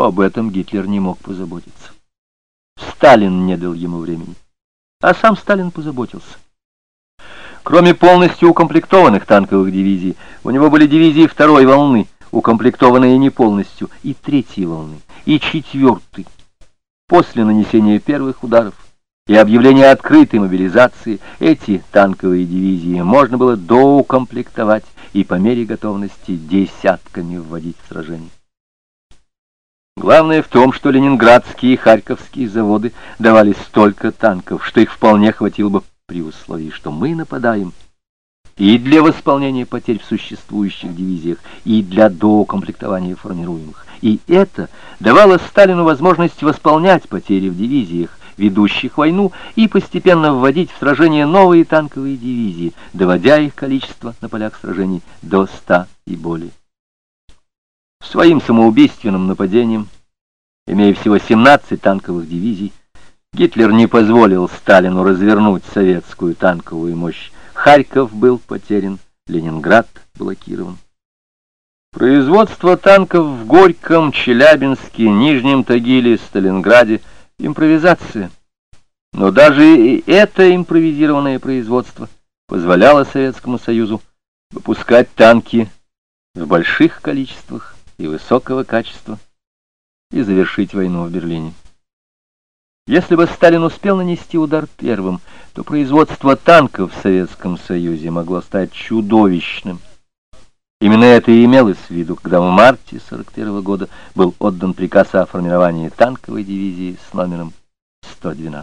об этом Гитлер не мог позаботиться. Сталин не дал ему времени, а сам Сталин позаботился. Кроме полностью укомплектованных танковых дивизий, у него были дивизии второй волны, укомплектованные не полностью, и третьей волны, и четвертой. После нанесения первых ударов и объявления открытой мобилизации эти танковые дивизии можно было доукомплектовать и по мере готовности десятками вводить в сражение. Главное в том, что ленинградские и харьковские заводы давали столько танков, что их вполне хватило бы при условии, что мы нападаем и для восполнения потерь в существующих дивизиях, и для доукомплектования формируемых. И это давало Сталину возможность восполнять потери в дивизиях, ведущих войну, и постепенно вводить в сражения новые танковые дивизии, доводя их количество на полях сражений до 100 и более. Своим самоубийственным нападением, имея всего 17 танковых дивизий, Гитлер не позволил Сталину развернуть советскую танковую мощь. Харьков был потерян, Ленинград блокирован. Производство танков в Горьком, Челябинске, Нижнем Тагиле, Сталинграде — импровизация. Но даже и это импровизированное производство позволяло Советскому Союзу выпускать танки в больших количествах и высокого качества и завершить войну в Берлине. Если бы Сталин успел нанести удар первым, то производство танков в Советском Союзе могло стать чудовищным. Именно это и имелось в виду, когда в марте 1941 года был отдан приказ о формировании танковой дивизии с номером 112.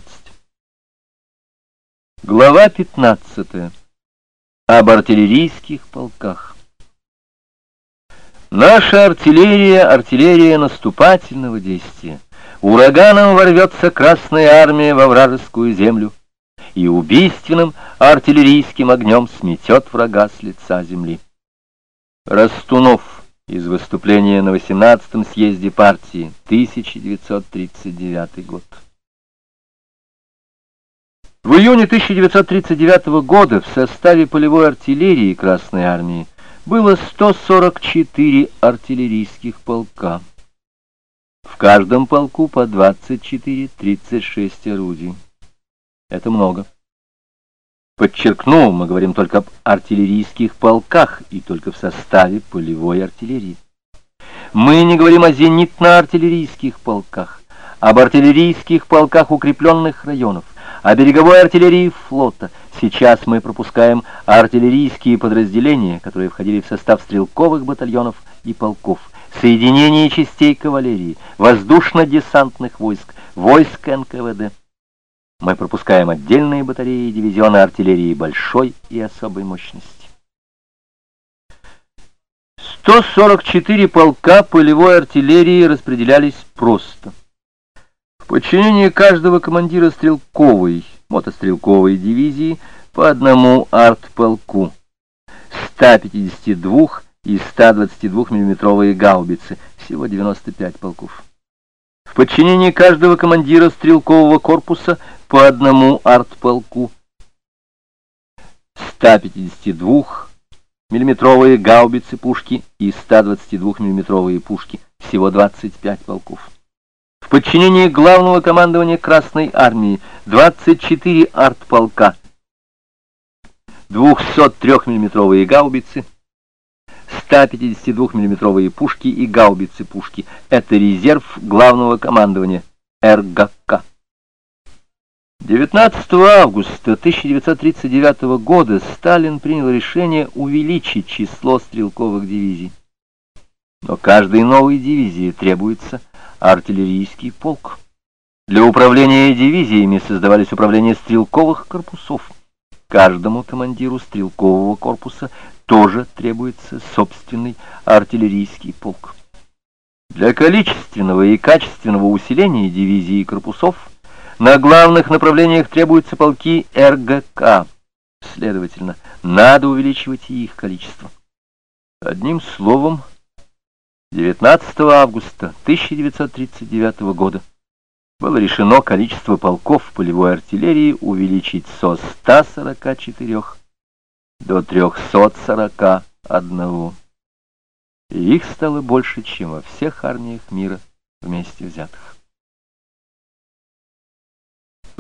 Глава 15. Об артиллерийских полках. Наша артиллерия наступательного действия. Ураганом ворвется Красная Армия во вражескую землю и убийственным артиллерийским огнем сметет врага с лица земли. Растунов из выступления на 18-м съезде партии, 1939 год. В июне 1939 года в составе полевой артиллерии Красной Армии было 144 артиллерийских полка. В каждом полку по 24-36 орудий. Это много. Подчеркну, мы говорим только об артиллерийских полках и только в составе полевой артиллерии. Мы не говорим о зенитно-артиллерийских полках, об артиллерийских полках укрепленных районов, о береговой артиллерии флота. Сейчас мы пропускаем артиллерийские подразделения, которые входили в состав стрелковых батальонов и полков, соединения частей кавалерии, воздушно-десантных войск, войск НКВД. Мы пропускаем отдельные батареи и дивизионы артиллерии большой и особой мощности. 144 полка полевой артиллерии распределялись просто. В подчинении каждого командира стрелковой, мотострелковой дивизии по одному артполку, 152 и 122 миллиметровые гаубицы, всего 95 полков. В подчинении каждого командира стрелкового корпуса по одному артполку, 152 миллиметровые гаубицы пушки и 122 миллиметровые пушки, всего 25 полков. В подчинении главного командования Красной Армии 24 артполка, 203 миллиметровые гаубицы, 152 миллиметровые пушки и гаубицы-пушки. Это резерв главного командования РГК. 19 августа 1939 года Сталин принял решение увеличить число стрелковых дивизий. Но каждой новой дивизии требуется артиллерийский полк. Для управления дивизиями создавались управления стрелковых корпусов. Каждому командиру стрелкового корпуса тоже требуется собственный артиллерийский полк. Для количественного и качественного усиления дивизий и корпусов на главных направлениях требуются полки РГК. Следовательно, надо увеличивать и их количество. Одним словом, 19 августа 1939 года было решено количество полков полевой артиллерии увеличить со 144 до 341. И их стало больше, чем во всех армиях мира вместе взятых.